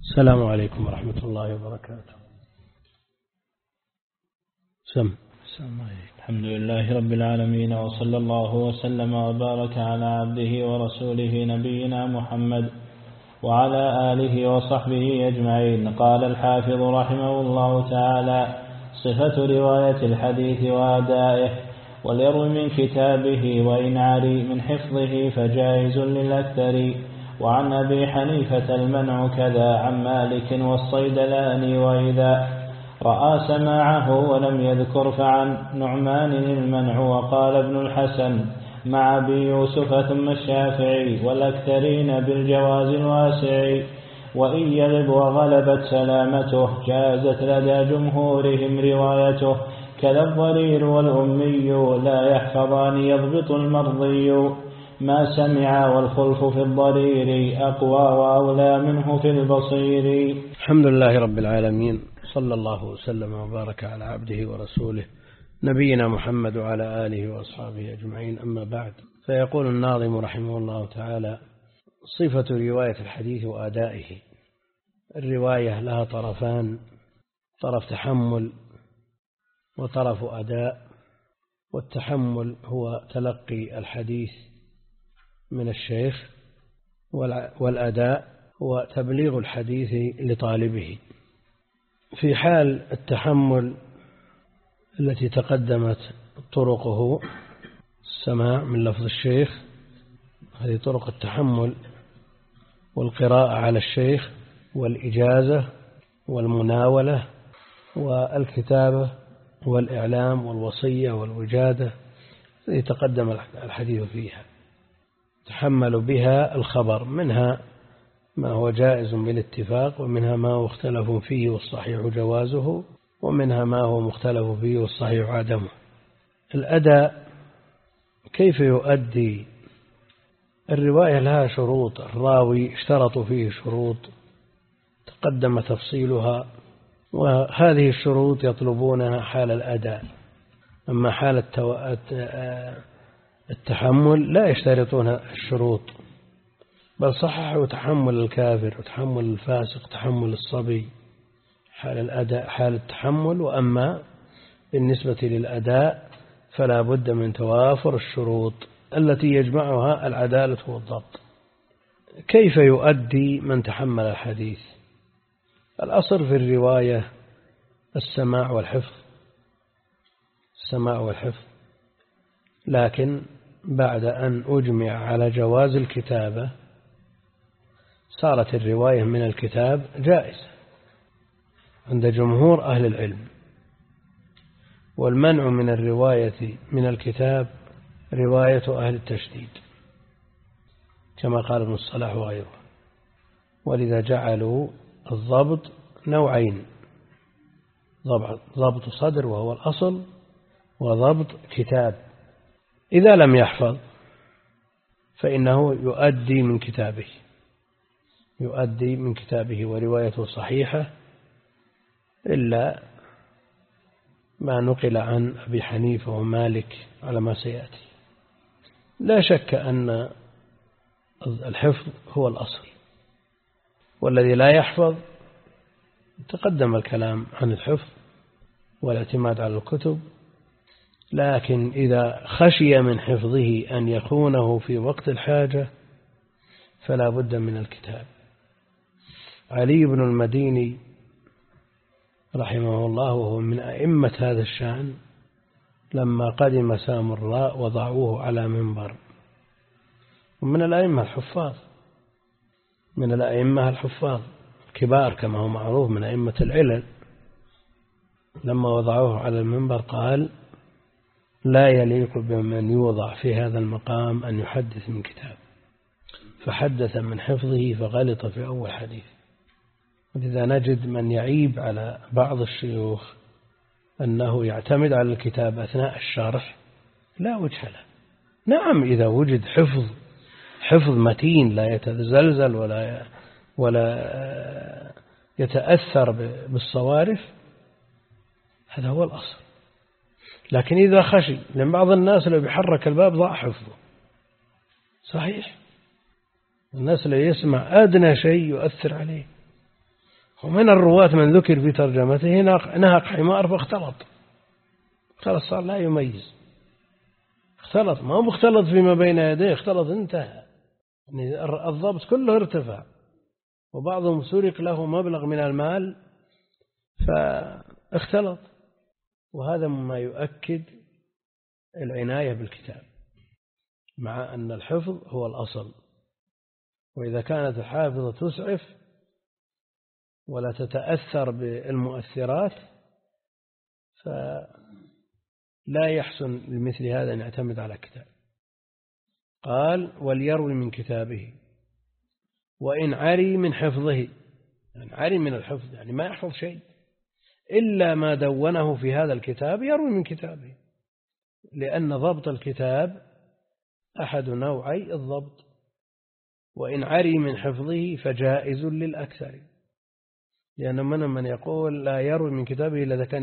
السلام عليكم ورحمة الله وبركاته. الحمد لله رب العالمين، وصلى الله وسلم وبارك على عبده ورسوله نبينا محمد وعلى آله وصحبه أجمعين. قال الحافظ رحمه الله تعالى: صفة رواية الحديث وأدائه. وليروي من كتابه وإن عري من حفظه فجائز للأكثر. وعن أبي حنيفة المنع كذا عن مالك والصيدلاني، وإذا رأى سماعه ولم يذكر فعن نعمان المنع. وقال ابن الحسن مع أبي يوسف ثم الشافعي والأكثرين بالجواز الواسع. وإن يغب وغلبت سلامته جازت لدى جمهورهم روايته. كذا الضرير والأمي لا يحفظان يضبط المرضي. ما سمع والخلف في الضرير أقوى وأولى منه في البصير. الحمد لله رب العالمين، صلى الله وسلم وبارك على عبده ورسوله نبينا محمد وعلى آله وأصحابه أجمعين. أما بعد، فيقول الناظم رحمه الله تعالى: صفة رواية الحديث وأدائه. الرواية لها طرفان: طرف تحمل وطرف أداء. والتحمل هو تلقي الحديث من الشيخ، والأداء هو تبليغ الحديث لطالبه. في حال التحمل التي تقدمت طرقه السماع من لفظ الشيخ، هذه طرق التحمل، والقراءة على الشيخ، والإجازة، والمناولة، والكتابة، والإعلام، والوصية، والوجادة، التي تقدم الحديث فيها. تحمل بها الخبر، منها ما هو جائز بالاتفاق، ومنها ما هو مختلف فيه والصحيح جوازه، ومنها ما هو مختلف فيه والصحيح عدمه. الأداء كيف يؤدي؟ الرواية لها شروط، الراوي اشترط فيه شروط تقدم تفصيلها، وهذه الشروط يطلبونها حال الأداء. أما حال التحمل لا يشترطون الشروط، بل صححوا تحمل الكافر وتحمل الفاسق، تحمل الصبي، حال الأداء، حال التحمل. وأما بالنسبة للأداء فلا بد من توافر الشروط التي يجمعها العدالة والضبط. كيف يؤدي من تحمل الحديث؟ الأصل في الرواية السماع والحفظ، السماع والحفظ، لكن بعد أن أجمع على جواز الكتابة صارت الرواية من الكتاب جائزة عند جمهور أهل العلم. والمنع من الرواية من الكتاب رواية أهل التشديد، كما قال ابن الصلاح وغيره. ولذا جعلوا الضبط نوعين: ضبط صدر وهو الأصل، وضبط كتاب. إذا لم يحفظ فإنه يؤدي من كتابه وروايته صحيحة، إلا ما نقل عن أبي حنيفة ومالك على ما سيأتي. لا شك أن الحفظ هو الأصل، والذي لا يحفظ تقدم الكلام عن الحفظ والاعتماد على الكتب، لكن إذا خشي من حفظه أن يخونه في وقت الحاجة فلا بد من الكتاب. علي بن المديني رحمه الله وهو من أئمة هذا الشأن، لما قدم سامراء وضعوه على منبر، ومن الأئمة الحفاظ، من الأئمة الحفاظ كبار كما هو معروف من أئمة العلل، لما وضعوه على المنبر قال: لا يليق بمن يوضع في هذا المقام أن يحدث من كتاب. فحدث من حفظه فغلط في أول حديث. ولذا نجد من يعيب على بعض الشيوخ أنه يعتمد على الكتاب أثناء الشرح، لا وجه له. نعم، إذا وجد حفظ متين لا يتزلزل ولا يتأثر بالصوارف، هذا هو الأصل. لكن إذا خشي، لأن بعض الناس لو بيحرك الباب ضاع حفظه. صحيح، الناس اللي يسمع أدنى شيء يؤثر عليه. ومن الرواة من ذكر في ترجمته نهق حمار فاختلط، خلاص صار لا يميز، اختلط، ما هو مختلط فيما بين يديه، اختلط انتهى، يعني الضبط كله ارتفع. وبعضهم سرق له مبلغ من المال فاختلط، وهذا مما يؤكد العناية بالكتاب، مع أن الحفظ هو الأصل. وإذا كانت الحافظة تسعف ولا تتأثر بالمؤثرات فلا يحسن لمثل هذا أن يعتمد على كتاب. قال وليروي من كتابه وإن عري من حفظه، يعني عري من الحفظ يعني ما يحفظ شيء إلا ما دونه في هذا الكتاب يروي من كتابه، لأن ضبط الكتاب أحد نوعي الضبط. وإن عري من حفظه فجائز للأكثر، لأن من يقول لا يروي من كتابه إلا إذا كان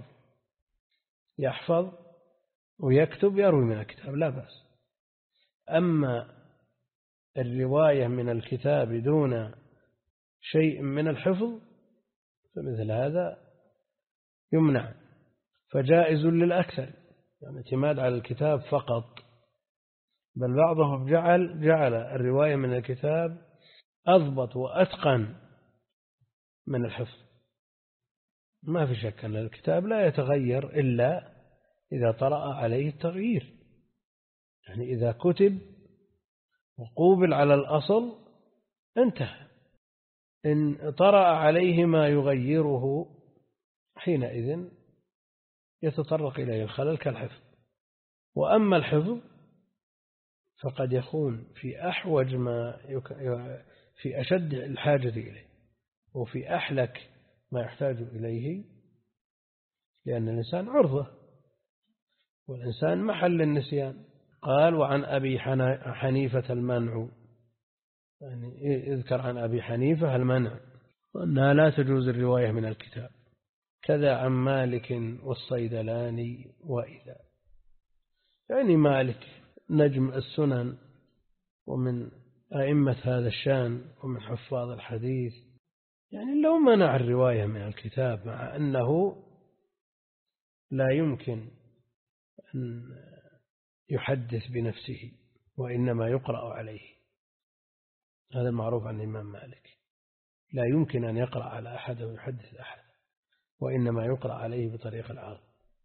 يحفظ ويكتب يروي من الكتاب لا بأس. أما الرواية من الكتاب دون شيء من الحفظ فمثل هذا يمنع، فجائز للأكثر، يعني اعتماد على الكتاب فقط. بل بعضهم جعل الرواية من الكتاب أضبط وأتقن من الحفظ. ما في شك أن الكتاب لا يتغير إلا إذا طرأ عليه التغيير، يعني إذا كتب وقوبل على الأصل انتهى. إن طرأ عليه ما يغيره حينئذ يتطرق إليه الخلل كالحفظ. وأما الحفظ فقد يكون في أحوج في أشد الحاجة إليه وفي أحلك ما يحتاج إليه، لأن الإنسان عرضة والإنسان محل النسيان. قال وعن أبي حنيفة المنع، يعني يذكر عن أبي حنيفة المنع وأنها لا تجوز الرواية من الكتاب، كذا عن مالك والصيدلاني وإذا، يعني مالك نجم السنن ومن أئمة هذا الشان ومن حفاظ الحديث، يعني لو منع الرواية من الكتاب مع أنه لا يمكن أن يحدث بنفسه وإنما يقرأ عليه، هذا المعروف عن الإمام مالك، لا يمكن أن يقرأ على أحد ويحدث أحد وإنما يقرأ عليه بطريق العرض.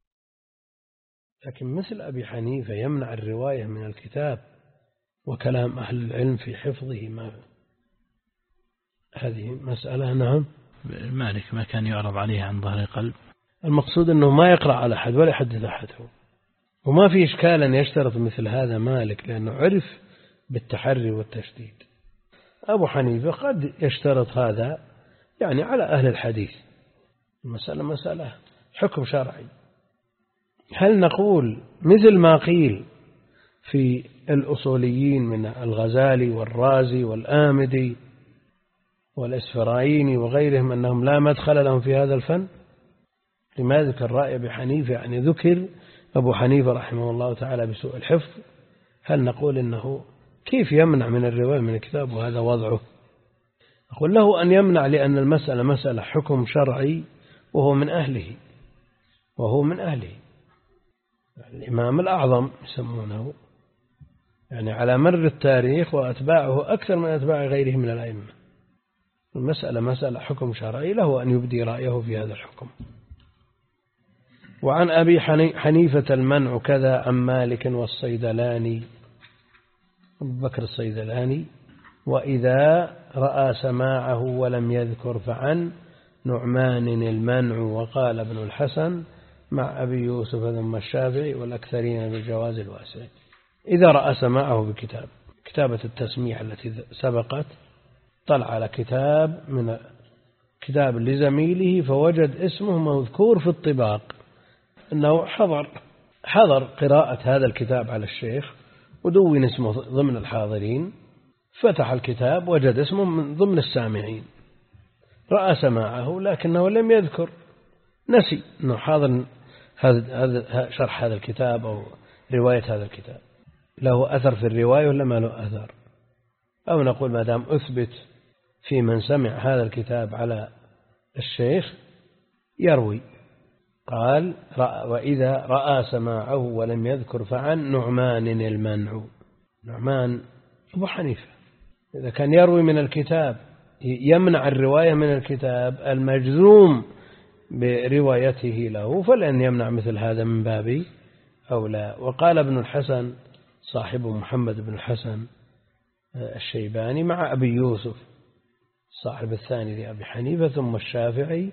لكن مثل أبي حنيفة يمنع الرواية من الكتاب وكلام أهل العلم في حفظه، ما هذه مسألة. نعم مالك ما كان يعرض عليه عن ظهر قلب، المقصود أنه ما يقرأ على أحد ولا يحدث أحد، وما في إشكال أن يشترط مثل هذا مالك لأنه عرف بالتحري والتشديد. أبو حنيفة قد يشترط هذا يعني على أهل الحديث، مسألة حكم شرعي. هل نقول مثل ما قيل في الأصوليين من الغزالي والرازي والآمدي والإسفرايني وغيرهم أنهم لا مدخل لهم في هذا الفن؟ لما ذكر رأي أبي حنيفة، يعني ذكر أبو حنيفة رحمه الله تعالى بسوء الحفظ، هل نقول إنه كيف يمنع من الرواية من الكتاب وهذا وضعه؟ أقول له أن يمنع لأن المسألة مسألة حكم شرعي وهو من أهله، الإمام الأعظم يسمونه، يعني على مر التاريخ وأتباعه أكثر من أتباع غيره من الأئمة. المسألة مسألة حكم شرعي، له أن يبدي رأيه في هذا الحكم. وعن أبي حنيفة المنع كذا عن مالك والصيدلاني، أبو بكر الصيدلاني، وإذا رأى سماعه ولم يذكر فعن نعمان المنع، وقال ابن الحسن مع أبي يوسف ثم الشافعي والأكثرين بالجواز الواسع. إذا رأى سماعه بكتاب، كتابة التسميع التي سبقت، طلع على كتاب لزميله فوجد اسمه مذكور في الطباق أنه حضر قراءة هذا الكتاب على الشيخ ودون اسمه ضمن الحاضرين، فتح الكتاب وجد اسمه من ضمن السامعين، رأى سماعه لكنه لم يذكر، نسي أنه حاضر هذا شرح هذا الكتاب أو رواية هذا الكتاب، له أثر في الرواية ولا ما له أثر؟ أو نقول ما دام أثبت في من سمع هذا الكتاب على الشيخ يروي. قال وإذا رأى سماعه ولم يذكر فعن نعمان المنع. نعمان أبو حنيفة إذا كان يروي من الكتاب يمنع الرواية من الكتاب المجزوم بروايته له، فلن يمنع مثل هذا من باب أولى. وقال ابن الحسن صاحب محمد بن الحسن الشيباني مع أبي يوسف صاحب الثاني لأبي حنيفة ثم الشافعي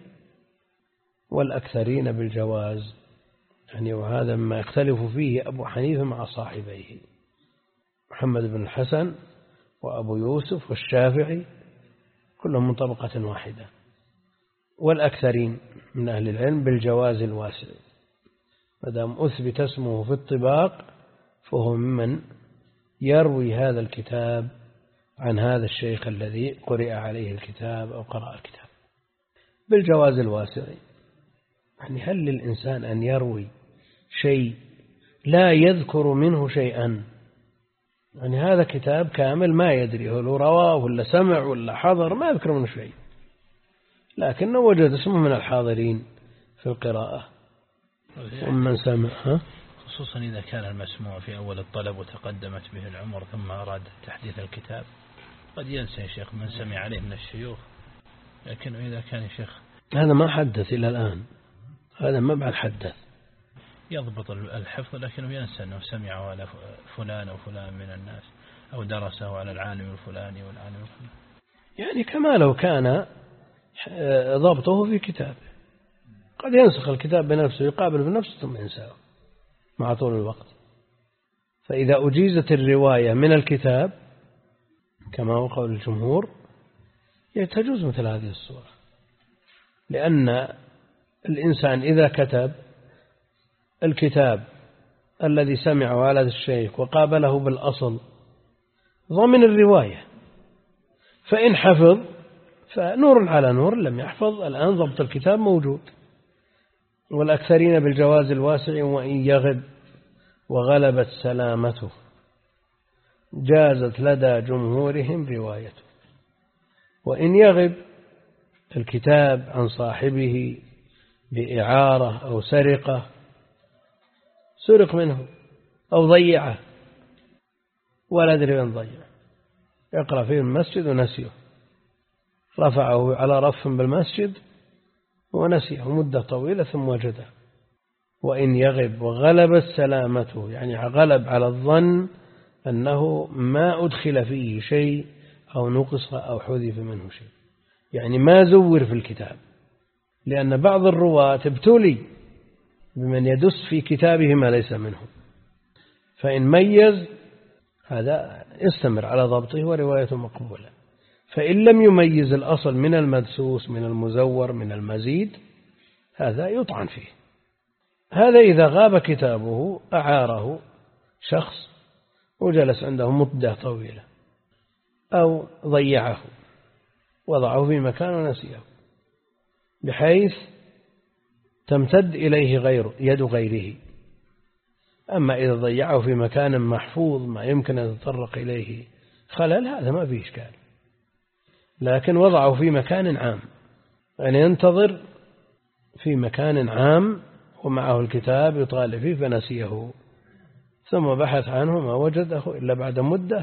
والأكثرين بالجواز، يعني وهذا ما يختلف فيه أبو حنيفة مع صاحبيه محمد بن الحسن وأبو يوسف والشافعي كلهم من طبقة واحدة، والأكثرين من أهل العلم بالجواز الواسع ما دام أثبت اسمه في الطباق فهو ممن يروي هذا الكتاب عن هذا الشيخ الذي قرئ عليه الكتاب أو قرأ الكتاب بالجواز الواسع. يعني هل للإنسان أن يروي شيء لا يذكر منه شيئا؟ يعني هذا كتاب كامل ما يدري هل رواه ولا سمع ولا حضر، ما يذكر منه شيء، لكنه وجد اسمه من الحاضرين في القراءة ومن سمع. خصوصا إذا كان المسموع في أول الطلب وتقدمت به العمر ثم أراد تحديث الكتاب قد ينسى يا شيخ من سمع عليه من الشيوخ، لكنه إذا كان يا شيخ هذا ما حدث إلى الآن، هذا ما بعد حدث، يضبط الحفظ لكنه ينسى أنه سمعه على فلان أو فلان من الناس أو درسه على العالم الفلاني والعالم الفلاني، يعني كما لو كان ضبطه في كتابه قد ينسخ الكتاب بنفسه يقابل بنفسه ثم ينساه مع طول الوقت. فإذا أجيزت الرواية من الكتاب كما هو قول الجمهور تجوز مثل هذه الصورة، لأن الإنسان إذا كتب الكتاب الذي سمعه على الشيخ وقابله بالأصل ضمن الرواية، فإن حفظ فنور على نور، لم يحفظ الآن ضبط الكتاب موجود. والأكثرين بالجواز الواسع وإن يغب وغلبت سلامته جازت لدى جمهورهم روايته. وإن يغب الكتاب عن صاحبه بإعارة أو سرقة، سرق منه أو ضيعه ولا أدري من ضيع، يقرأ فيه المسجد ونسيه، رفعه على رف بالمسجد ونسيه مدة طويلة ثم وجده. وإن يغب وغلبت سلامته، يعني غلب على الظن أنه ما أدخل فيه شيء أو نقص أو حذف منه شيء، يعني ما زور في الكتاب، لأن بعض الرواة ابتلي بمن يدس في كتابه ما ليس منه، فإن ميز هذا يستمر على ضبطه وروايته مقبولة. فإن لم يميز الأصل من المدسوس من المزور من المزيد هذا يطعن فيه. هذا إذا غاب كتابه أعاره شخص وجلس عنده مدة طويلة أو ضيعه وضعه في مكان ونسيه بحيث تمتد إليه يد غيره. أما إذا ضيعه في مكان محفوظ ما يمكن أن يتطرق إليه خلل هذا ما فيه إشكال، لكن وضعه في مكان عام، يعني ينتظر في مكان عام ومعه الكتاب يطالع فيه فنسيه ثم بحث عنه ما وجده إلا بعد مدة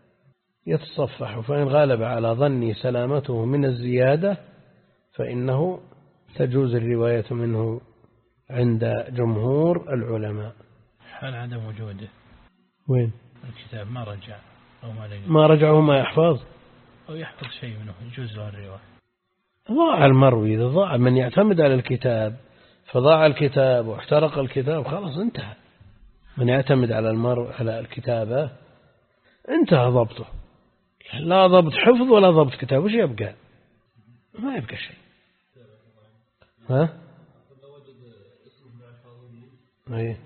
يتصفح، فإن غالب على ظني سلامته من الزيادة فإنه تجوز الرواية منه عند جمهور العلماء. حال عدم وجوده وين الكتاب ما رجع أو ما رجعه ما يحفظ أو يحفظ شيء منه يجوز له الرواية. ضاع المروي، إذا ضاع من يعتمد على الكتاب فضاع الكتاب واحترق الكتاب خلاص انتهى. من يعتمد على الكتابة انتهى ضبطه، لا ضبط حفظ ولا ضبط كتاب، وش يبقى؟ ما يبقى شيء. ها؟ أيه.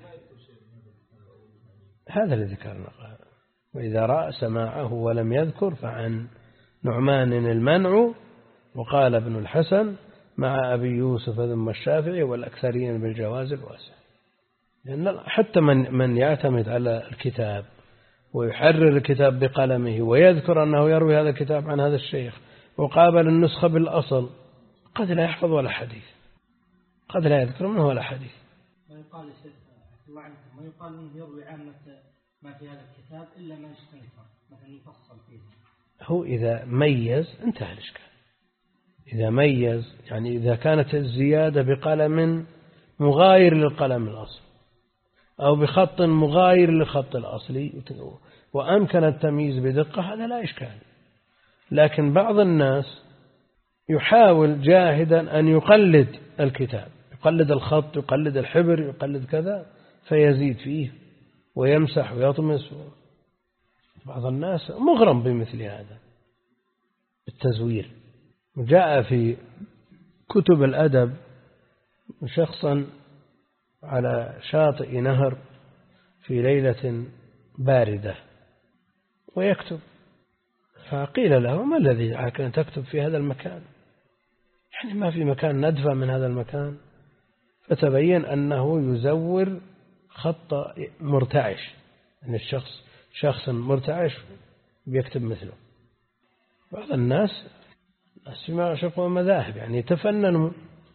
هذا الذي ذكرنا. وإذا رأى سماعه ولم يذكر فعن نعمان المنع. وقال ابن الحسن مع أبي يوسف ثم الشافعي والأكثرين بالجواز الواسع، لأن حتى من يعتمد على الكتاب ويحرر الكتاب بقلمه ويذكر أنه يروي هذا الكتاب عن هذا الشيخ وقابل النسخة بالأصل قد لا يحفظ ولا حديث، قد لا يذكر منه ولا حديث. ويقال الله عنكم ويقال انه يروي عامة ما في هذا الكتاب إلا ما يستنكر مثلا يفصل فيه. هو إذا ميز انتهى الإشكال. إذا ميز يعني إذا كانت الزيادة بقلم مغاير للقلم الأصلي أو بخط مغاير للخط الأصلي وأمكن التمييز بدقة هذا لا إشكال. لكن بعض الناس يحاول جاهدا أن يقلد الكتاب، يقلد الخط، يقلد الحبر، يقلد كذا، فيزيد فيه ويمسح ويطمس. بعض الناس مغرم بمثل هذا التزوير. جاء في كتب الأدب شخصا على شاطئ نهر في ليلة باردة ويكتب، فقيل له: ما الذي دعاك أن تكتب في هذا المكان؟ يعني ما في مكان ندفع من هذا المكان. فتبين أنه يزور خط مرتعش، يعني شخص مرتعش بيكتب مثله. بعض الناس فيما يعشقوا مذاهب يعني يتفننوا،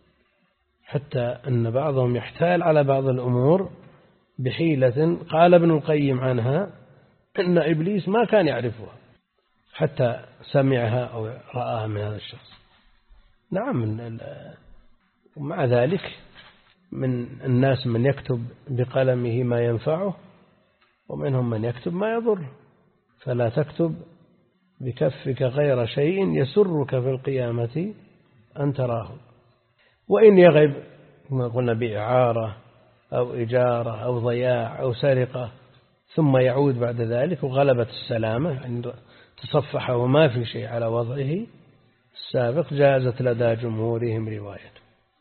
حتى أن بعضهم يحتال على بعض الأمور بحيلة قال ابن القيم عنها أن إبليس ما كان يعرفها حتى سمعها أو رآها من هذا الشخص. نعم. ومع ذلك من الناس من يكتب بقلمه ما ينفعه ومنهم من يكتب ما يضره. فلا تكتب بكفك غير شيء يسرك في القيامة أن تراه. وإن يغب كما قلنا بإعارة أو إجارة أو ضياع أو سرقة ثم يعود بعد ذلك وغلبت السلامة يعني تصفح وما في شيء على وضعه السابق جازت لدى جمهورهم روايته.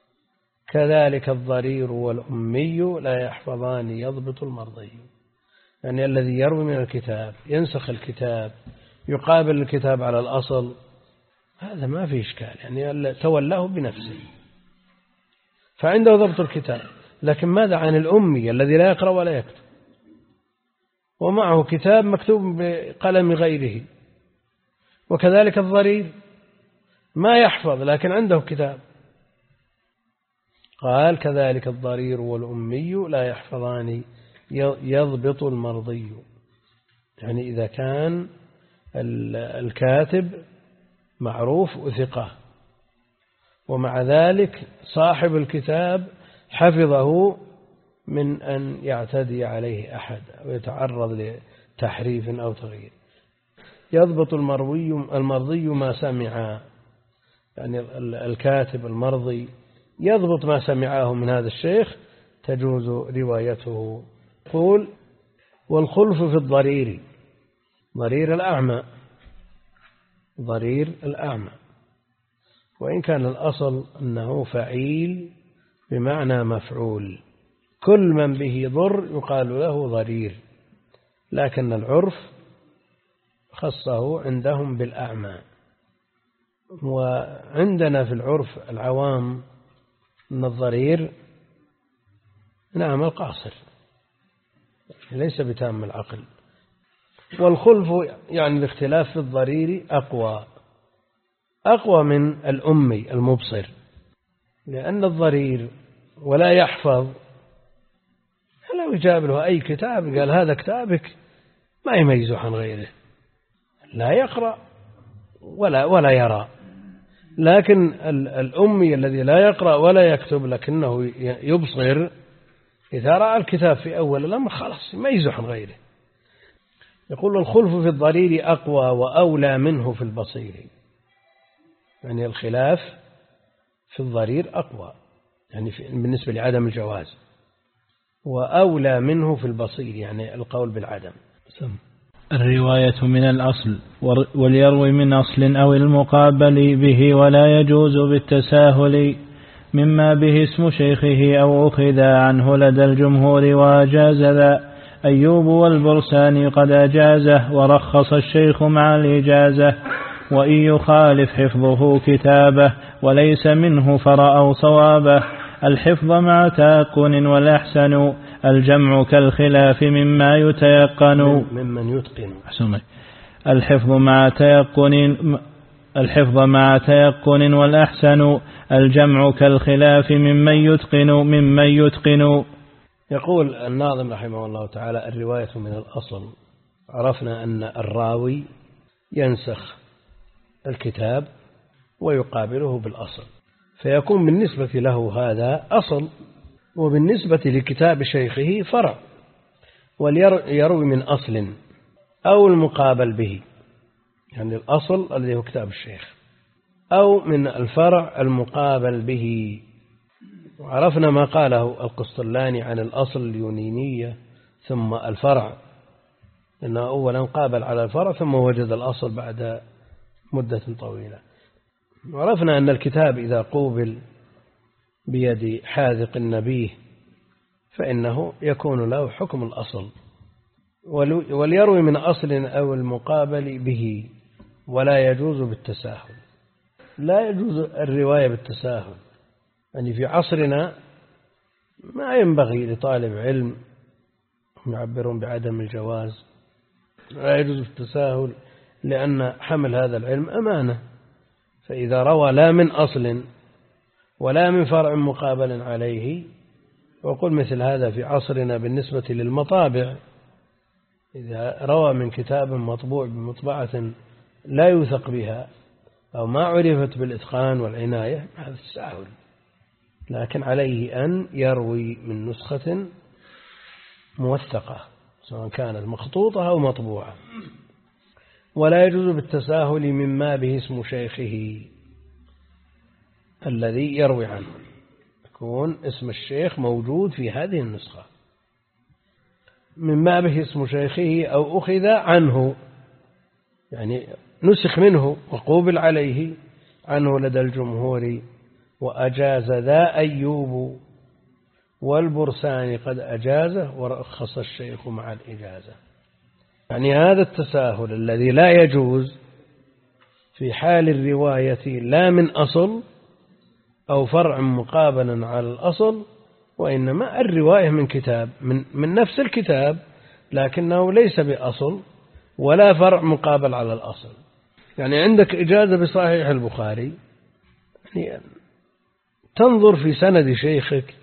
كذلك الضرير والأمي لا يحفظان يضبط المرضي، يعني الذي يروي من الكتاب ينسخ الكتاب يقابل الكتاب على الأصل، هذا ما في إشكال، يعني تولاه بنفسه فعنده ضبط الكتاب. لكن ماذا عن الأمي الذي لا يقرأ ولا يكتب ومعه كتاب مكتوب بقلم غيره؟ وكذلك الضرير ما يحفظ لكن عنده كتاب. قال: كذلك الضرير والأمي لا يحفظان يضبط المرضي، يعني إذا كان الكاتب معروف وثقة ومع ذلك صاحب الكتاب حفظه من أن يعتدي عليه أحد أو يتعرض لتحريف أو تغيير. يضبط المرضي ما سمع، يعني الكاتب المرضي يضبط ما سمعه من هذا الشيخ تجوز روايته. يقول: والخلف في الضرير، ضرير الأعمى، وإن كان الأصل أنه فعيل بمعنى مفعول، كل من به ضر يقال له ضرير، لكن العرف خصه عندهم بالأعمى. وعندنا في العرف العوام أن الضرير نعم القاصر ليس بتام العقل. والخلف يعني الاختلاف في الضرير أقوى من الأمي المبصر، لأن الضرير ولا يحفظ لو يجاب له أي كتاب قال هذا كتابك ما يميزه عن غيره، لا يقرأ ولا يرى. لكن الأمي الذي لا يقرأ ولا يكتب لكنه يبصر إذا رأى الكتاب في أول الأمر خلاص يميزه عن غيره. يقول: الخلف في الضرير أقوى وأولى منه في البصير، يعني الخلاف في الضرير أقوى يعني بالنسبة لعدم الجواز، وأولى منه في البصير يعني القول بالعدم. الرواية من الأصل، وليروي من أصل أو المقابل به، ولا يجوز بالتساهل مما به اسم شيخه أو أخذ عنه لدى الجمهور وأجاز ذا. أيوب والبرساني قد أجازه ورخص الشيخ مع الإجازة، وإن يخالف حفظه كتابه وليس منه فرأوا صوابه. الحفظ مع تيقن والأحسن الجمع كالخلاف مما يتيقن ممن يتقن. الحفظ مع تيقن والأحسن الجمع كالخلاف ممن يتقن. يقول الناظم رحمه الله تعالى: الرواية من الأصل. عرفنا أن الراوي ينسخ الكتاب ويقابله بالأصل، فيكون بالنسبة له هذا أصل، وبالنسبة لكتاب شيخه فرع، وليروي من أصل أو المقابل به، يعني الأصل الذي هو كتاب الشيخ، أو من الفرع المقابل به. وعرفنا ما قاله القسطلاني عن الأصل اليونينية ثم الفرع، إنه أولا قابل على الفرع ثم وجد الأصل بعد مدة طويلة. وعرفنا أن الكتاب إذا قوبل بيد حاذق نبيه فإنه يكون له حكم الأصل، وليروي من أصل أو المقابل به، ولا يجوز بالتساهل. لا يجوز الرواية بالتساهل، يعني في عصرنا ما ينبغي لطالب علم يعبرون بعدم الجواز، لا يجوز التساهل، لأن حمل هذا العلم أمانة، فإذا روى لا من أصل ولا من فرع مقابل عليه، وقل مثل هذا في عصرنا بالنسبة للمطابع، إذا روى من كتاب مطبوع بمطبعة لا يوثق بها أو ما عرفت بالإتقان والعناية، هذا تساهل، لكن عليه أن يروي من نسخة موثقة سواء كانت مخطوطة أو مطبوعة. ولا يجوز بالتساهل مما به اسم شيخه الذي يروي عنه، يكون اسم الشيخ موجود في هذه النسخة، مما به اسم شيخه أو أخذ عنه، يعني نسخ منه وقوبل عليه عنه لدى الجمهور. وأجاز ذا أيوب والبرساني قد أجازه ورخص الشيخ مع الإجازة. يعني هذا التساهل الذي لا يجوز في حال الرواية لا من أصل أو فرع مقابلا على الأصل، وإنما الرواية من كتاب من نفس الكتاب لكنه ليس بأصل ولا فرع مقابل على الأصل. يعني عندك إجازة بصحيح البخاري، يعني تنظر في سند شيخك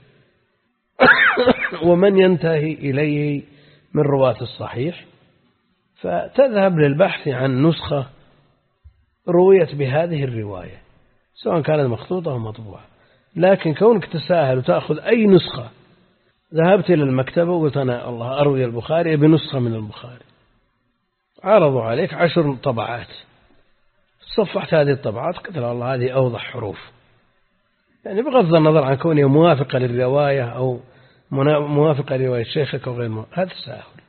ومن ينتهي إليه من رواة الصحيح، فتذهب للبحث عن نسخة رويت بهذه الرواية سواء كانت مخطوطة أو مطبوعة. لكن كونك تساهل وتأخذ أي نسخة، ذهبت إلى المكتبة وقلت أنا الله أروي البخاري بنسخة من البخاري، عرضوا عليك 10 طبعات، صفحت هذه الطبعات قلت الله هذه أوضح حروف، يعني بغض النظر عن كونها موافقة للرواية أو موافقة لرواية شيخك أو غير موافقة، هذا تساهل.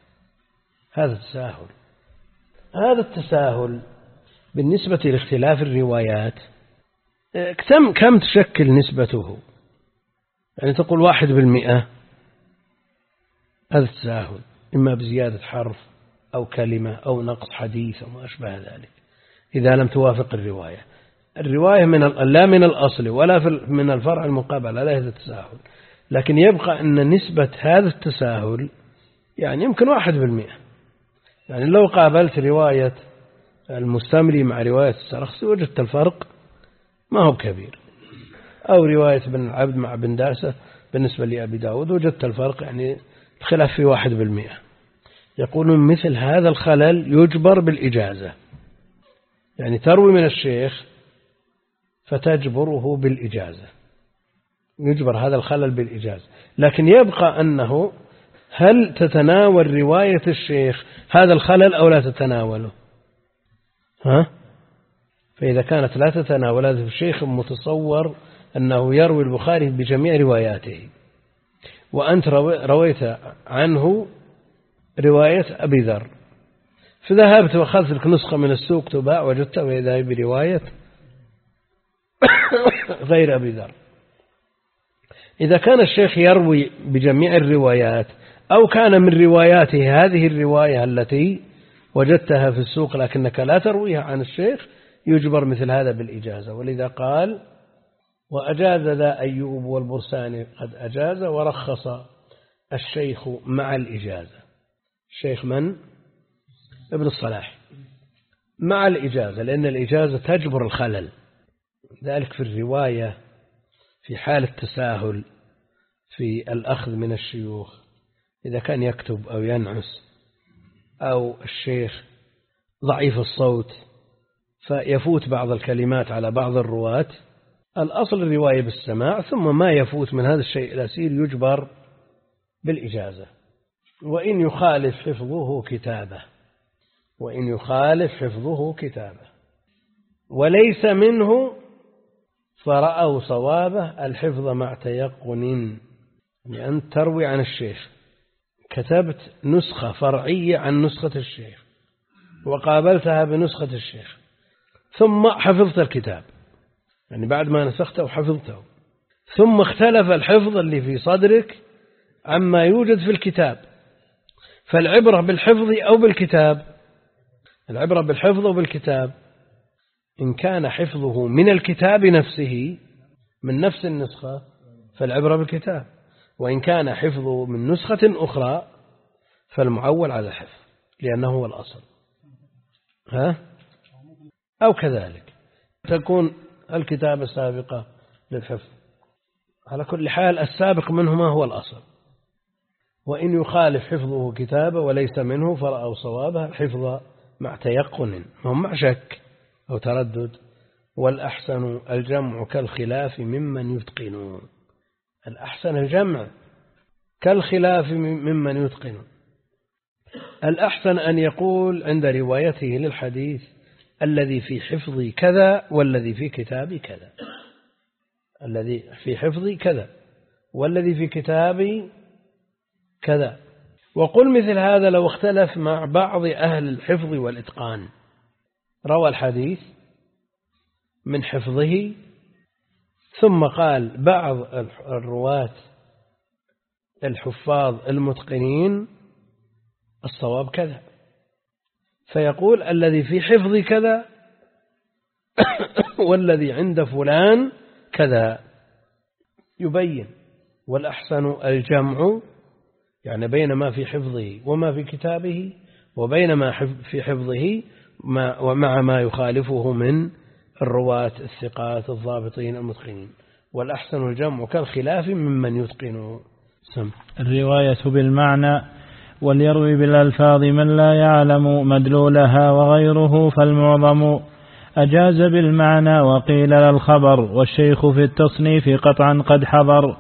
هذا التساهل بالنسبة لاختلاف الروايات كم تشكل نسبته؟ يعني تقول 1%، هذا التساهل إما بزيادة حرف أو كلمة أو نقص حديث أو ما أشبه ذلك، إذا لم توافق الرواية لا من الأصل ولا من الفرع المقابل، هذا التساهل. لكن يبقى أن نسبة هذا التساهل يعني يمكن 1%. يعني لو قابلت رواية المستملي مع رواية السرخسي وجدت الفرق ما هو كبير، أو رواية بن العبد مع بن داسة بالنسبة لأبي داود وجدت الفرق يعني الخلاف في 1%. يقولون مثل هذا الخلل يجبر بالإجازة، يعني تروي من الشيخ فتجبره بالإجازة، يجبر هذا الخلل بالإجازة. لكن يبقى أنه هل تتناول رواية الشيخ هذا الخلل أو لا تتناوله؟ فإذا كانت لا تتناول، هذا الشيخ متصور أنه يروي البخاري بجميع رواياته، وأنت رويت عنه رواية أبي ذر، فذهبت وأخذت لك نسخة من السوق تباع وجدتها وإذا برواية غير أبي ذر. إذا كان الشيخ يروي بجميع الروايات أو كان من رواياته هذه الرواية التي وجدتها في السوق لكنك لا ترويها عن الشيخ، يجبر مثل هذا بالإجازة. ولذا قال وأجاز ذا أيوب والبرساني قد أجاز ورخص الشيخ مع الإجازة. الشيخ من؟ ابن الصلاح مع الإجازة، لأن الإجازة تجبر الخلل. ذلك في الرواية في حال التساهل في الأخذ من الشيوخ، إذا كان يكتب أو ينعس أو الشيخ ضعيف الصوت فيفوت بعض الكلمات على بعض الرواة، الأصل الرواية بالسماع، ثم ما يفوت من هذا الشيء الأسير يجبر بالإجازة. وإن يخالف حفظه كتابه وليس منه فرأوا صوابه الحفظ مع تيقن، لأن تروي عن الشيخ، كتبت نسخة فرعية عن نسخة الشيخ وقابلتها بنسخة الشيخ ثم حفظت الكتاب، يعني بعد ما نسخته وحفظته، ثم اختلف الحفظ اللي في صدرك عما يوجد في الكتاب، فالعبرة بالحفظ أو بالكتاب؟ العبرة بالحفظ أو بالكتاب؟ إن كان حفظه من الكتاب نفسه من نفس النسخة فالعبرة بالكتاب، وإن كان حفظه من نسخة أخرى فالمعول على الحفظ لأنه هو الأصل. أو كذلك تكون الكتابة السابقة للحفظ. على كل حال السابق منهما هو الأصل. وإن يخالف حفظه كتابه وليس منه فرأوا صوابه الحفظ مع تيقن، هم مع شك أو تردد. والأحسن الجمع كالخلاف ممن يتقن. الأحسن الجمع كالخلاف ممن يتقن. الأحسن أن يقول عند روايته للحديث الذي في حفظي كذا والذي في كتابي كذا، الذي في حفظي كذا والذي في كتابي كذا. وقل مثل هذا لو اختلف مع بعض أهل الحفظ والإتقان، روى الحديث من حفظه ثم قال بعض الرواة الحفاظ المتقنين الصواب كذا، فيقول الذي في حفظي كذا والذي عند فلان كذا، يبين. والأحسن الجمع، يعني بين ما في حفظه وما في كتابه، وبين ما في حفظه ومع ما يخالفه من الرواة الثقات الضابطين المتقنين. والأحسن الجمع كالخلاف ممن يتقن. الرواية بالمعنى وليروي بالألفاظ من لا يعلم مدلولها وغيره، فالمعظم أجاز بالمعنى وقيل للخبر، والشيخ في التصنيف قطعا قد حضر،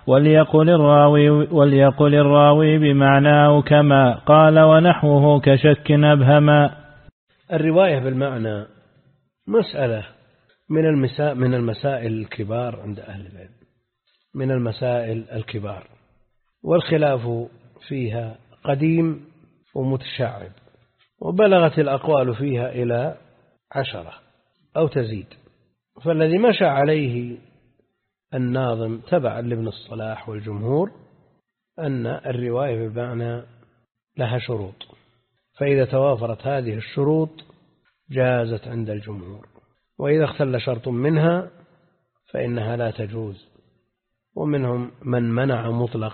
وليقل الراوي بمعناه كما قال ونحوه كشك أبهما. الرواية بالمعنى مسألة من المسائل الكبار عند أهل العلم، من المسائل الكبار، والخلاف فيها قديم ومتشعب، وبلغت الأقوال فيها إلى 10 أو تزيد. فالذي مشى عليه الناظم تبعا لابن الصلاح والجمهور أن الرواية بالمعنى لها شروط، فإذا توافرت هذه الشروط جازت عند الجمهور، وإذا اختل شرط منها فإنها لا تجوز. ومنهم من منع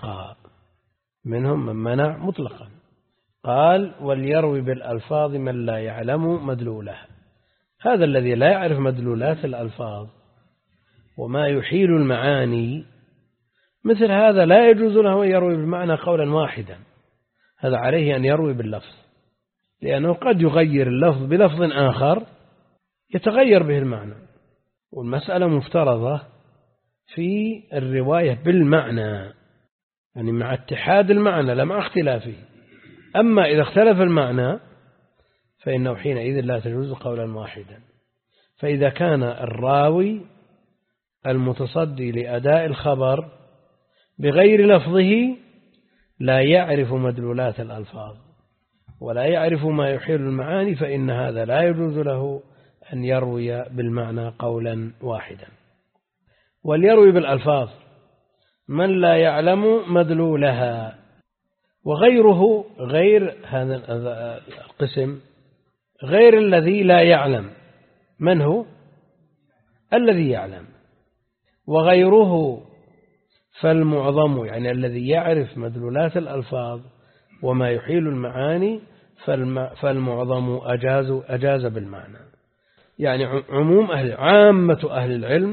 مطلقا، قال وليروي بالألفاظ من لا يعلم مدلولها. هذا الذي لا يعرف مدلولات الألفاظ وما يحيل المعاني، مثل هذا لا يجوز له أن يروي بالمعنى قولا واحدا، هذا عليه أن يروي باللفظ، لأنه قد يغير اللفظ بلفظ آخر يتغير به المعنى. والمسألة مفترضة في الرواية بالمعنى، يعني مع اتحاد المعنى لا مع اختلافه. أما إذا اختلف المعنى فإنه حينئذ لا تجوز قولا واحدا. فإذا كان الراوي المتصدي لأداء الخبر بغير لفظه لا يعرف مدلولات الألفاظ ولا يعرف ما يحيل المعاني، فإن هذا لا يجوز له أن يروي بالمعنى قولا واحدا. وليروي بالألفاظ من لا يعلم مدلولها، وغيره غير هذا القسم، غير الذي لا يعلم. من هو؟ الذي يعلم. وغيره فالمعظم، يعني الذي يعرف مدلولات الألفاظ وما يحيل المعاني، فالمعظم أجاز بالمعنى. يعني عامة أهل العلم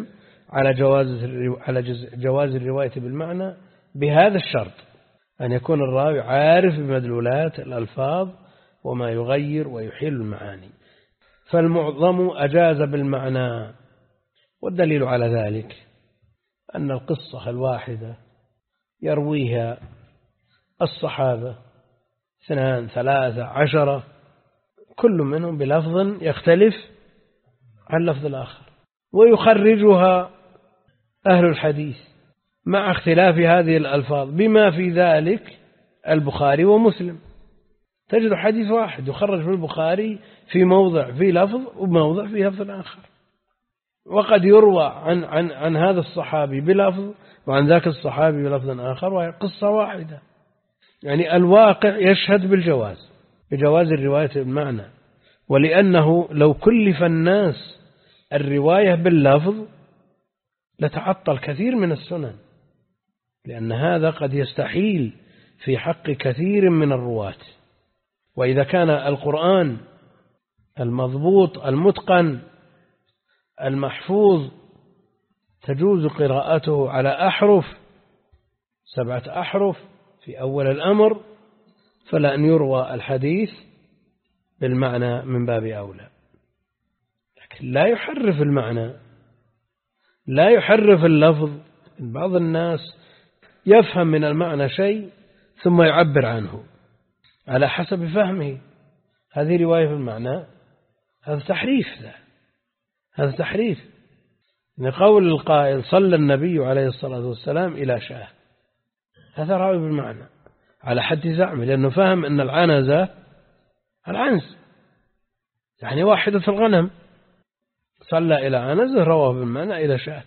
على جواز الرواية بالمعنى بهذا الشرط، أن يكون الراوي عارف بمدلولات الألفاظ وما يغير ويحيل المعاني. فالمعظم أجاز بالمعنى، والدليل على ذلك أن القصة الواحدة يرويها الصحابة 2 3 10 كل منهم بلفظ يختلف عن لفظ الآخر، ويخرجها أهل الحديث مع اختلاف هذه الألفاظ، بما في ذلك البخاري ومسلم. تجد حديث واحد يخرج في البخاري في موضع في لفظ وموضع في لفظ آخر، وقد يروى عن هذا الصحابي بلفظ وعن ذاك الصحابي بلفظ آخر، وهي قصة واحدة. يعني الواقع يشهد بجواز الرواية بالمعنى، ولأنه لو كلف الناس الرواية باللفظ لتعطل كثير من السنن، لأن هذا قد يستحيل في حق كثير من الرواة. وإذا كان القرآن المضبوط المتقن المحفوظ تجوز قراءته على أحرف 7 أحرف في أول الأمر، فلا أن يروى الحديث بالمعنى من باب أولى. لكن لا يحرف المعنى، لا يحرف اللفظ. بعض الناس يفهم من المعنى شيء ثم يعبر عنه على حسب فهمه، هذه رواية بالمعنى، هذا تحريف. هذا تحريف. من قول القائل صلى النبي عليه الصلاة والسلام إلى شاه، هذا راوي بالمعنى على حد زعمه، لأنه فهم أن العنزة العنز يعني واحدة الغنم، صلى إلى عنزة رواه بالمعنى إلى شاه.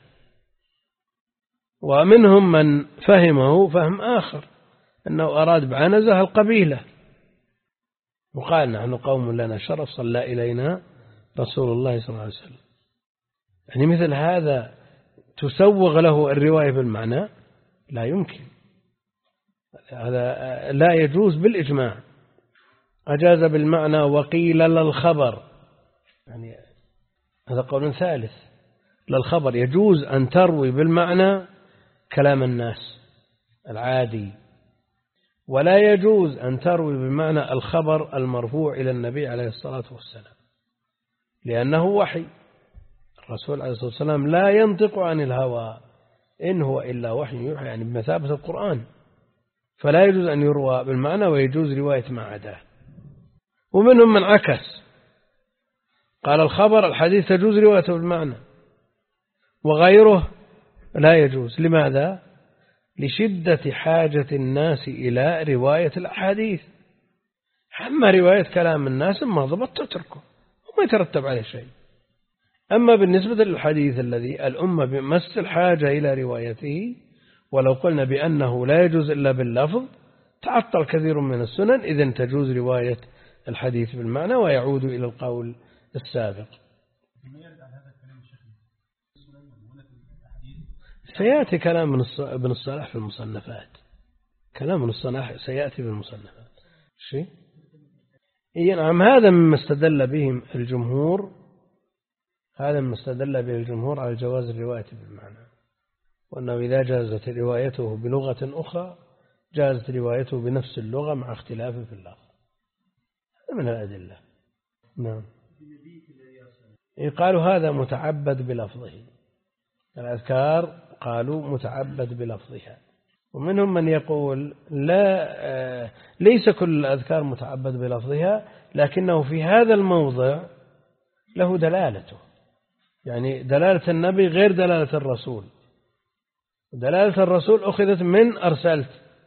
ومنهم من فهمه فهم آخر، أنه أراد بعنزة القبيلة، وقال نحن قوم لنا شرف صلى إلينا رسول الله صلى الله عليه وسلم. يعني مثل هذا تسوغ له الرواية بالمعنى؟ لا يمكن، هذا لا يجوز بالإجماع. أجاز بالمعنى وقيل للخبر، يعني هذا قول ثالث. للخبر يجوز أن تروي بالمعنى كلام الناس العادي، ولا يجوز أن تروي بالمعنى الخبر المرفوع إلى النبي عليه الصلاة والسلام، لأنه وحي. الرسول عليه الصلاة والسلام لا ينطق عن الهوى إن هو إلا وحي يوحى، يعني بمثابة القرآن، فلا يجوز أن يروى بالمعنى، ويجوز رواية ما عداه. ومنهم من عكس، قال الخبر الحديث تجوز روايته بالمعنى، وغيره لا يجوز. لماذا؟ لشدة حاجة الناس إلى رواية الأحاديث. أما رواية كلام الناس ما ضبط تتركه وما يترتب عليه شيء. أما بالنسبة للحديث الذي الأمة بمس الحاجة إلى روايته، ولو قلنا بأنه لا يجوز إلا باللفظ تعطل كثير من السنن، إذن تجوز رواية الحديث بالمعنى، ويعود إلى القول السابق. سيأتي كلام ابن الصلاح في المصنفات، كلام ابن الصلاح سيأتي في المصنفات. شيء نعم، هذا مما استدل به الجمهور، هذا مما استدل به الجمهور على جواز الرواية بالمعنى، وأنه إذا جازت روايته بلغة أخرى جازت روايته بنفس اللغة مع اختلاف في اللفظ. هذا من الأدلة. نعم. قالوا هذا متعبد بلفظه، الأذكار قالوا متعبد بلفظها. ومنهم من يقول لا، ليس كل الأذكار متعبد بلفظها، لكنه في هذا الموضع له دلالته، يعني دلالة النبي غير دلالة الرسول. دلالة الرسول أخذت من أرسلت،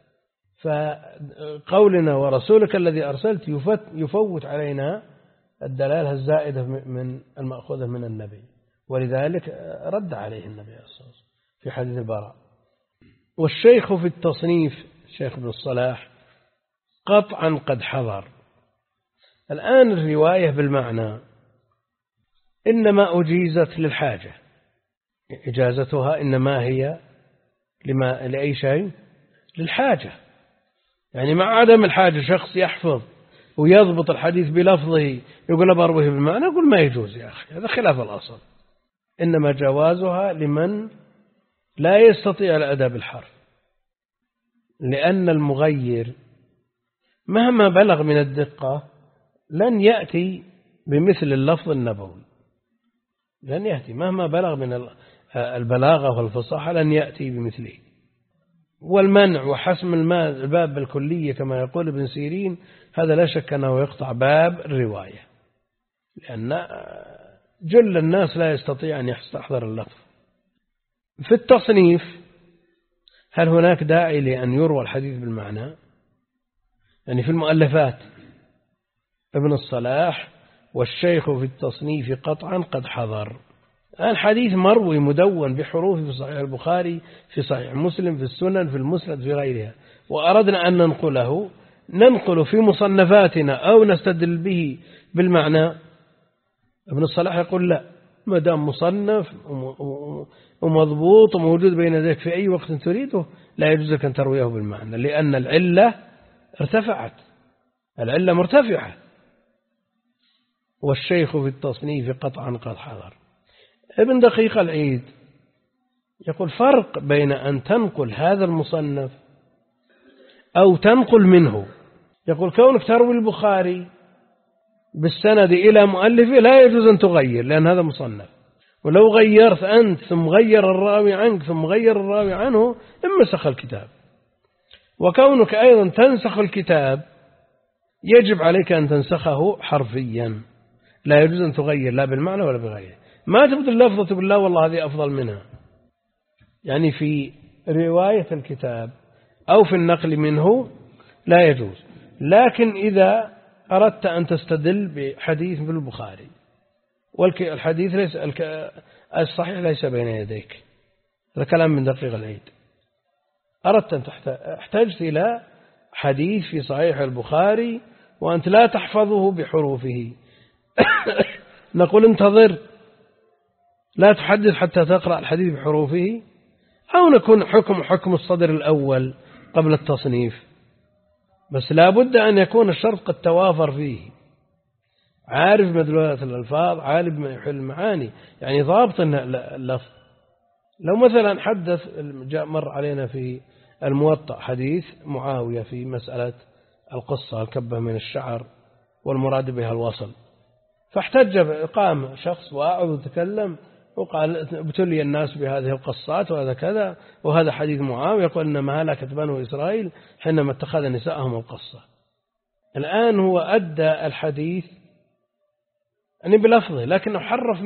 فقولنا ورسولك الذي أرسلت يفوت علينا الدلالة الزائدة من المأخوذة من النبي، ولذلك رد عليه النبي صلى الله عليه وسلم في حديث البراء. والشيخ في التصنيف الشيخ ابن الصلاح قطعا قد حضر. الآن الرواية بالمعنى إنما أجيزت للحاجة، إجازتها إنما هي لأي شيء؟ للحاجة. يعني مع عدم الحاجة شخص يحفظ ويضبط الحديث بلفظه يقول بروه بالمعنى، يقول ما يجوز يا أخي، هذا خلاف الأصل. إنما جوازها لمن لا يستطيع الأداء بالحرف، لأن المغير مهما بلغ من الدقة لن يأتي بمثل اللفظ النبوي، لن يأتي مهما بلغ من البلاغة والفصاحة لن يأتي بمثله. والمنع وحسم الباب بالكلية كما يقول ابن سيرين هذا لا شك أنه يقطع باب الرواية، لأن جل الناس لا يستطيع أن يستحضر اللفظ. في التصنيف هل هناك داعي لأن يروى الحديث بالمعنى؟ يعني في المؤلفات ابن الصلاح والشيخ في التصنيف قطعا قد حضر. الحديث مروي مدون بحروف في صحيح البخاري، في صحيح مسلم، في السنن، في المسند، في غيرها، وأردنا أن ننقله ننقل في مصنفاتنا أو نستدل به بالمعنى. ابن الصلاح يقول لا، ما دام مصنف ومضبوط وموجود بين يديك في أي وقت تريده لا يجوز لك أن ترويه بالمعنى، لأن العلة ارتفعت، العلة مرتفعة. والشيخ في التصنيف قطعا قد حضر. ابن دقيق العيد يقول فرق بين أن تنقل هذا المصنف أو تنقل منه. يقول كونك تروي البخاري بالسند إلى مؤلفه لا يجوز أن تغير، لأن هذا مصنف، ولو غيرت أنت ثم غير الراوي عنك ثم غير الراوي عنه انسخ الكتاب. وكونك أيضا تنسخ الكتاب يجب عليك أن تنسخه حرفيا، لا يجوز أن تغير لا بالمعنى ولا بغيره. ما تبدل لفظة بالله والله هذه أفضل منها، يعني في رواية الكتاب أو في النقل منه لا يجوز. لكن إذا أردت أن تستدل بحديث في البخاري والحديث ليس الصحيح ليس بين يديك، هذا كلام من دقيق العيد، أردت أن احتجت إلى حديث في صحيح البخاري وأنت لا تحفظه بحروفه نقول انتظر لا تحدث حتى تقرأ الحديث بحروفه، أو نكون حكم الصدر الأول قبل التصنيف. بس لا بد أن يكون الشرط قد توافر فيه، عارف مدلولات الألفاظ، عارف ما يحل المعاني، يعني ضابط اللفظ. لو مثلا حدث جاء مر علينا في الموطأ حديث معاوية في مسألة القصة الكبة من الشعر والمراد بها الوصل، فاحتج قام شخص واعظ وتكلم وقال ابتلي الناس بهذه القصات وهذا كذا، وهذا حديث معاوية يقول إنما هلكت بنو إسرائيل حينما اتخذ نساءهم القصة. الآن هو أدى الحديث يعني بلفظه لكنه حرف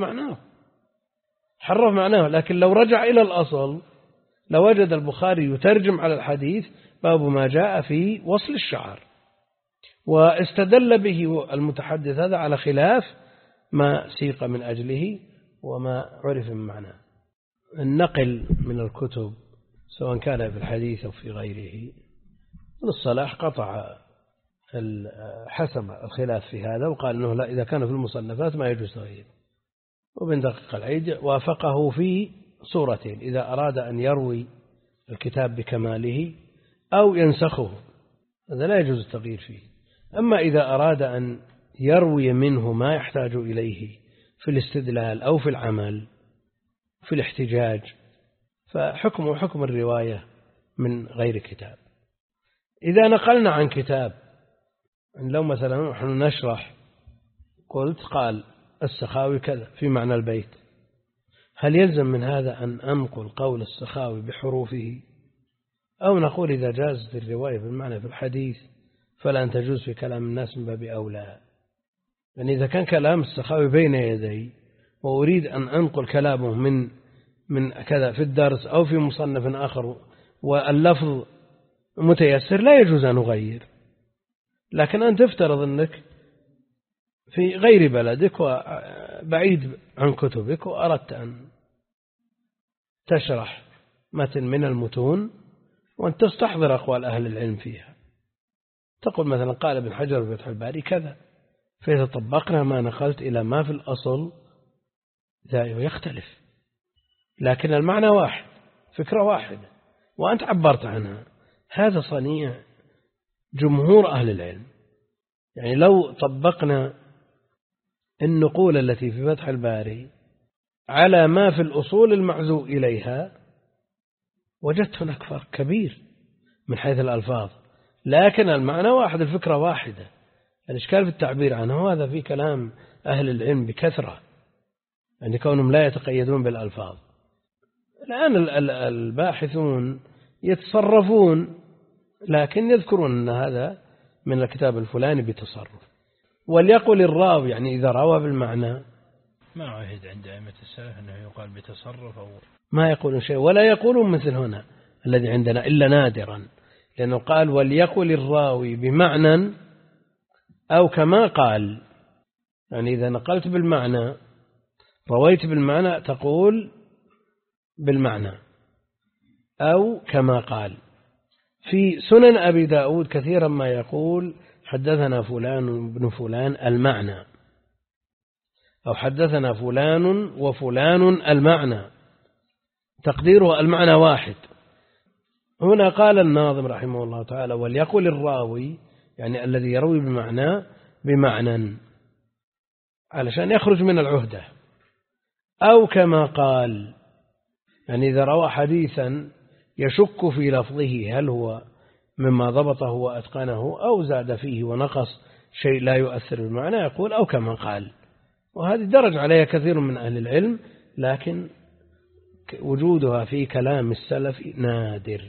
معناه. لكن لو رجع إلى الأصل لوجد البخاري يترجم على الحديث باب ما جاء في وصل الشعر، واستدل به المتحدث هذا على خلاف ما سيق من أجله وما عرف من معناه. النقل من الكتب سواء كان في الحديث أو في غيره، الصلاح قطع حسم الخلاف في هذا وقال أنه لا، إذا كان في المصنفات ما يجوز تغيير. وابن دقيق العيد وافقه في صورتين: إذا أراد أن يروي الكتاب بكماله أو ينسخه هذا لا يجوز التغيير فيه. أما إذا أراد أن يروي منه ما يحتاج إليه في الاستدلال أو في العمل في الاحتجاج فحكمه حكم الرواية من غير كتاب. إذا نقلنا عن كتاب، لو مثلا نحن نشرح قلت قال السخاوي كذا في معنى البيت، هل يلزم من هذا أن أنقل قول السخاوي بحروفه، أو نقول إذا جازت الرواية بالمعنى في الحديث فلا أن تجوز في كلام الناس من باب أولى؟ يعني إذا كان كلام السخاوي بين يدي وأريد أن أنقل كلامه من كذا في الدرس أو في مصنف آخر واللفظ متيسر لا يجوز أن أغير. لكن أن تفترض أنك في غير بلدك وبعيد عن كتبك وأردت أن تشرح متن من المتون وأن تستحضر أقوال أهل العلم فيها، تقول مثلا قال ابن حجر في فتح الباري كذا، فإذا طبقنا ما نقلت إلى ما في الأصل يختلف، لكن المعنى واحد، فكرة واحدة وأنت عبرت عنها. هذا صنيع جمهور أهل العلم. يعني لو طبقنا النقول التي في فتح الباري على ما في الأصول المعزو إليها وجدت هناك فرق كبير من حيث الألفاظ، لكن المعنى واحد، الفكرة واحدة. الإشكال في التعبير عنه هذا في كلام أهل العلم بكثرة، يعني كونهم لا يتقيدون بالألفاظ. الآن الباحثون يتصرفون، لكن يذكرون أن هذا من الكتاب الفلاني بتصرف. وليقل الراوي، يعني إذا روى بالمعنى، ما عهد عند أئمة السلف أنه يقال بتصرف أو ما يقولون شيء، ولا يقولون مثل هنا الذي عندنا إلا نادرا، لأنه قال وليقل الراوي بمعنى أو كما قال. يعني إذا نقلت بالمعنى، رويت بالمعنى، تقول بالمعنى أو كما قال. في سنن أبي داود كثيرا ما يقول حدثنا فلان بن فلان المعنى، أو حدثنا فلان وفلان المعنى، تقديره المعنى واحد. هنا قال الناظم رحمه الله تعالى وليقل الراوي، يعني الذي يروي بمعنى علشان يخرج من العهدة، أو كما قال، يعني إذا روى حديثا يشك في لفظه هل هو مما ضبطه وأتقنه أو زاد فيه ونقص شيء لا يؤثر بالمعنى، يقول أو كما قال. وهذه درج عليها كثير من أهل العلم، لكن وجودها في كلام السلف نادر،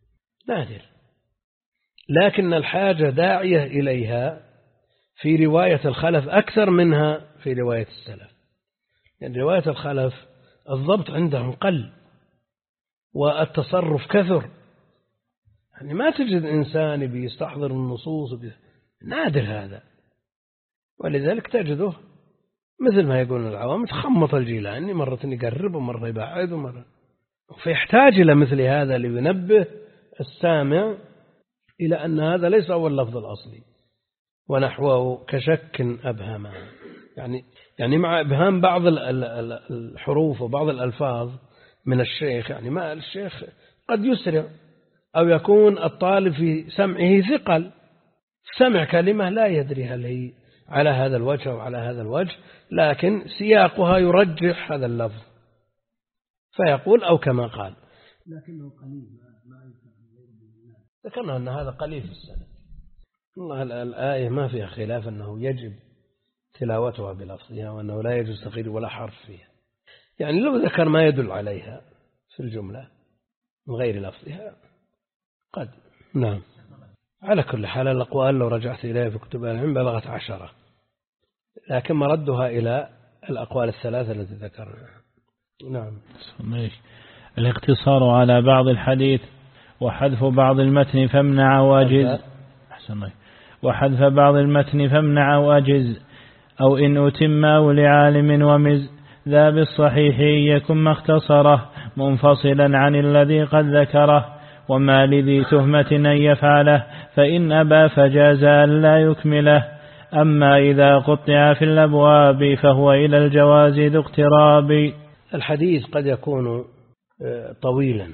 لكن الحاجة داعية إليها في رواية الخلف أكثر منها في رواية السلف. يعني رواية الخلف الضبط عندهم قل والتصرف كثر، يعني ما تجد إنسان بيستحضر النصوص، نادر هذا. ولذلك تجده مثل ما يقولون العوام تخمط الجيلاني، مرة يقرب ومرة يبعد ومرة، فيحتاج إلى مثل هذا لينبه السامع إلى أن هذا ليس هو اللفظ الأصلي، ونحوه كشك أبهما، يعني مع إبهام بعض الحروف وبعض الألفاظ من الشيخ، يعني ما الشيخ قد يسرع، أو يكون الطالب في سمعه ثقل، سمع كلمة لا يدري هل هي على هذا الوجه أو على هذا الوجه، لكن سياقها يرجح هذا اللفظ فيقول أو كما قال، لكنه قليل ما ذكرنا أن هذا قليل في السنة. والله الآية ما فيها خلاف أنه يجب تلاوتها بلفظها، وأنه لا يجوز تغيير ولا حرف فيها، يعني لو ذكر ما يدل عليها في الجملة من غير لفظها قد. نعم. على كل حال الأقوال لو رجعت إليها في كتب العلم بلغت 10، لكن مردها إلى الأقوال الثلاثة التي ذكرناها. نعم. الاقتصار على بعض الحديث وحذف بعض المتن فامنع واجز. وحذف بعض المتن فامنع واجز، أو إن أتمه لعالم ومز، ذا بالصحيح يكن ما اختصره منفصلا عن الذي قد ذكره، وما لذي تهمة أن يفعله، فإن أبى فجاز أن لا يكمله. أما إذا قطع في الأبواب فهو إلى الجواز ذو اقتراب. الحديث قد يكون طويلا،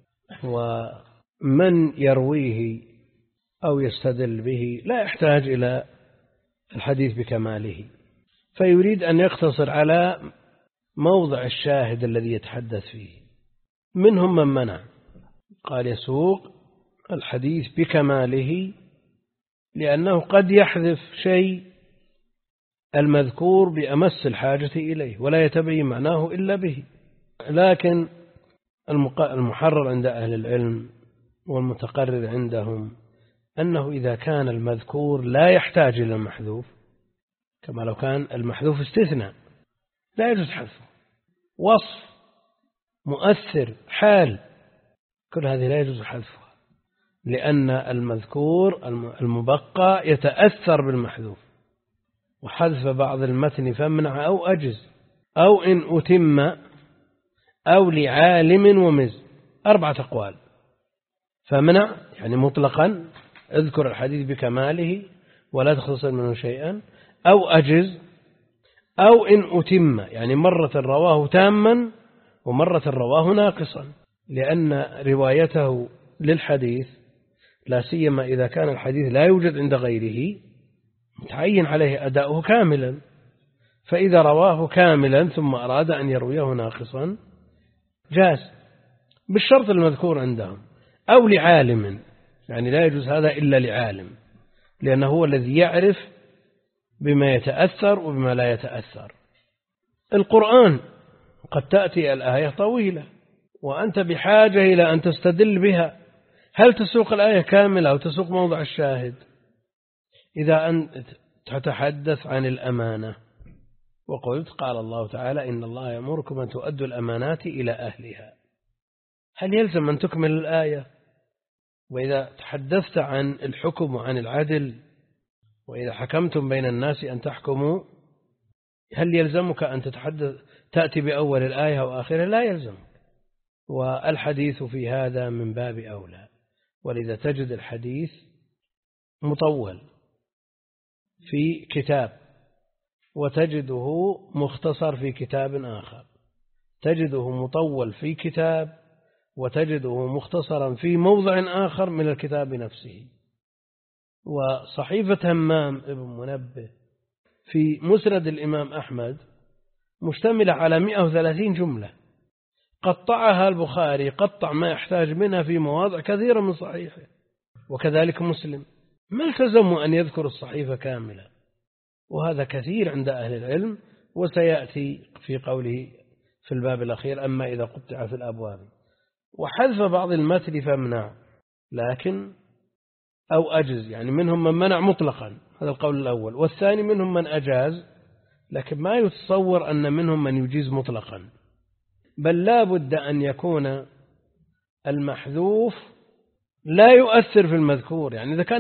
ومن يرويه أو يستدل به لا يحتاج إلى الحديث بكماله، فيريد أن يقتصر على موضع الشاهد الذي يتحدث فيه. منهم من منع، قال يسوق الحديث بكماله لأنه قد يحذف شيء المذكور بأمس الحاجة إليه ولا يتبين معناه إلا به. لكن المحرر عند أهل العلم والمتقرر عندهم أنه إذا كان المذكور لا يحتاج إلى المحذوف، كما لو كان المحذوف استثناء لا يجوز حذفه، وصف مؤثر حال، كل هذه لا يجوز حذفها، لأن المذكور المبقى يتأثر بالمحذوف. وحذف بعض المتن فمنع أو أجز، أو إن أتم، أو لعالم ومز، 4 أقوال. فمنع يعني مطلقا اذكر الحديث بكماله ولا تختصر منه شيئا، أو أجز، أو إن أتم يعني مرة رواه تاما ومرة رواه ناقصا، لأن روايته للحديث لا سيما إذا كان الحديث لا يوجد عند غيره متعين عليه أداؤه كاملا، فإذا رواه كاملا ثم أراد أن يرويه ناقصا جاز بالشرط المذكور عندهم، أو لعالم، يعني لا يجوز هذا إلا لعالم، لأنه هو الذي يعرف بما يتأثر وبما لا يتأثر. القرآن قد تأتي الآية طويلة وأنت بحاجة إلى أن تستدل بها، هل تسوق الآية كاملة أو تسوق موضع الشاهد؟ إذا أنت تتحدث عن الأمانة وقلت قال الله تعالى إن الله يأمركم أن تؤدوا الأمانات إلى أهلها، هل يلزم أن تكمل الآية؟ وإذا تحدثت عن الحكم وعن العدل وإذا حكمتم بين الناس أن تحكموا، هل يلزمك أن تأتي بأول الآية وآخرها؟ لا يلزمك. والحديث في هذا من باب أولى، ولذا تجد الحديث مطول في كتاب وتجده مختصر في كتاب آخر، تجده مطول في كتاب وتجده مختصرا في موضع آخر من الكتاب نفسه. وصحيفة همام ابن منبه في مسند الإمام أحمد مشتملة على 130 جملة، قطعها البخاري قطع ما يحتاج منها في مواضع كثيرة من صحيحه، وكذلك مسلم ما التزموا أن يذكر الصحيفة كاملة، وهذا كثير عند أهل العلم، وسيأتي في قوله في الباب الأخير أما إذا قطع في الأبواب. وحذف بعض المتن فامنع، لكن أو أجز، يعني منهم من منع مطلقا، هذا القول الأول، والثاني منهم من أجاز، لكن ما يتصور أن منهم من يجيز مطلقا، بل لا بد أن يكون المحذوف لا يؤثر في المذكور. يعني إذا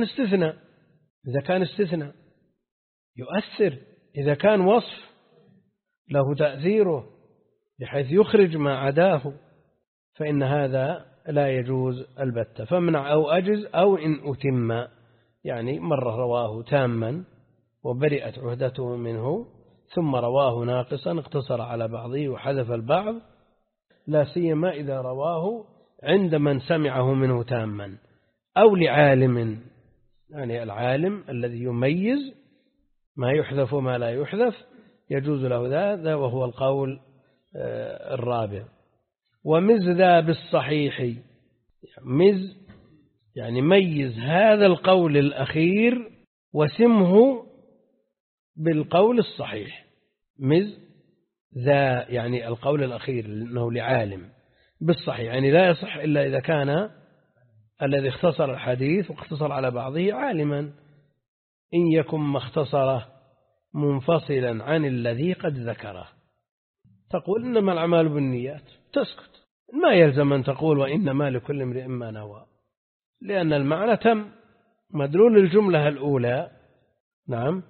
كان استثناء يؤثر، إذا كان وصف له تأثيره بحيث يخرج ما عداه فإن هذا لا يجوز البتة. فمنع أو أجز أو إن أتم، يعني مرة رواه تاما وبرئت عهدته منه ثم رواه ناقصا اقتصر على بعضه وحذف البعض، لا سيما إذا رواه عند من سمعه منه تاما، أو لعالم، يعني العالم الذي يميز ما يحذف وما لا يحذف يجوز له ذا، وهو القول الرابع. ومز ذا بالصحيح، مز يعني ميز هذا القول الأخير وسمه بالقول الصحيح. مز ذا يعني القول الأخير لأنه لعالم، بالصحيح يعني لا يصح إلا إذا كان الذي اختصر الحديث واختصر على بعضه عالما، إن يكن ما اختصره منفصلا عن الذي قد ذكره. تقول إنما الأعمال بالنيات، تسكت، ما يلزم أن تقول وإنما لكل امرئ ما نوى، لأن المعنى تم، مدلول الجملة الأولى نعم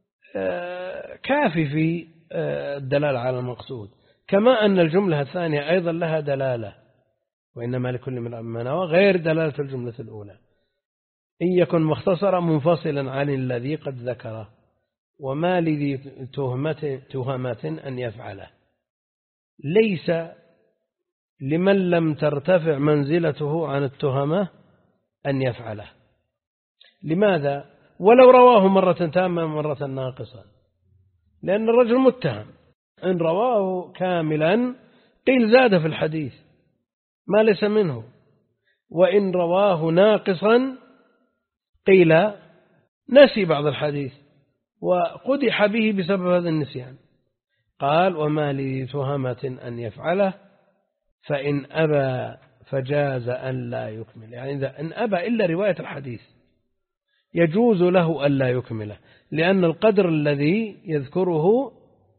كافي في الدلالة على المقصود، كما أن الجملة الثانية أيضا لها دلالة، وإنما لكل امرئ ما نوى غير دلالة الجملة الأولى. إن يكن مختصرا منفصلا عن الذي قد ذكره، وما لذي تهمة أن يفعله، ليس لمن لم ترتفع منزلته عن التهمة أن يفعله. لماذا؟ ولو رواه مرة تامة مرة ناقصا، لأن الرجل متهم، إن رواه كاملا قيل زاد في الحديث ما ليس منه، وإن رواه ناقصا قيل نسي بعض الحديث وقدح به بسبب هذا النسيان. قال وما لتهمة أن يفعله فإن أبى فجاز أن لا يكمل، يعني إذا إن أبى إلا رواية الحديث يجوز له أن لا يكمله، لأن القدر الذي يذكره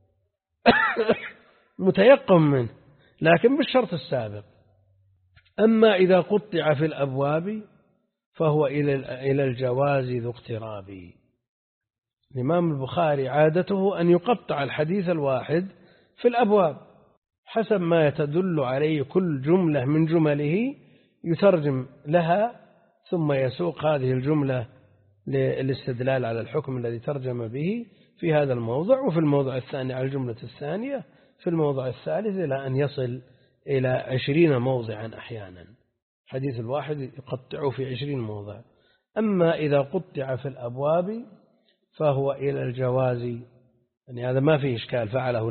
متيقن منه، لكن بالشرط السابق. أما إذا قطع في الأبواب فهو إلى الجواز ذو اقتراب. الإمام البخاري عادته أن يقطع الحديث الواحد في الأبواب حسب ما يتدل عليه كل جملة من جمله، يترجم لها ثم يسوق هذه الجملة للاستدلال على الحكم الذي ترجم به في هذا الموضع، وفي الموضع الثاني على الجملة الثانية، في الموضع الثالث، إلى أن يصل إلى 20 موضعا أحيانا. حديث الواحد يقطعه في 20 موضع. أما إذا قطع في الأبواب فهو إلى الجواز يعني هذا ما فيه إشكال،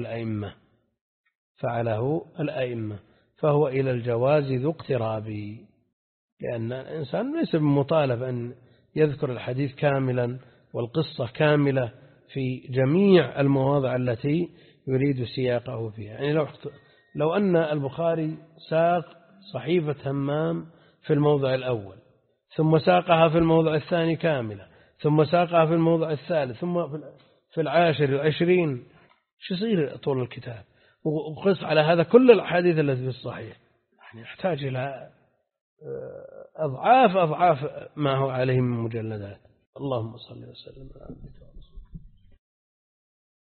فعله الأئمة، فهو إلى الجواز ذو اقتراب، لأن الإنسان ليس بمطالب أن يذكر الحديث كاملا والقصة كاملة في جميع المواضع التي يريد سياقه فيها. يعني لو أن البخاري ساق صحيفة همام في الموضع الأول، ثم ساقها في الموضع الثاني كاملة، ثم ساقها في الموضع الثالث، ثم في 20 شو يصير طول الكتاب؟ وقص على هذا كل الأحاديث التي في الصحيح، يعني يحتاج إلى أضعاف ما هو عليه من مجلدات. اللهم صل وسلم على عبدك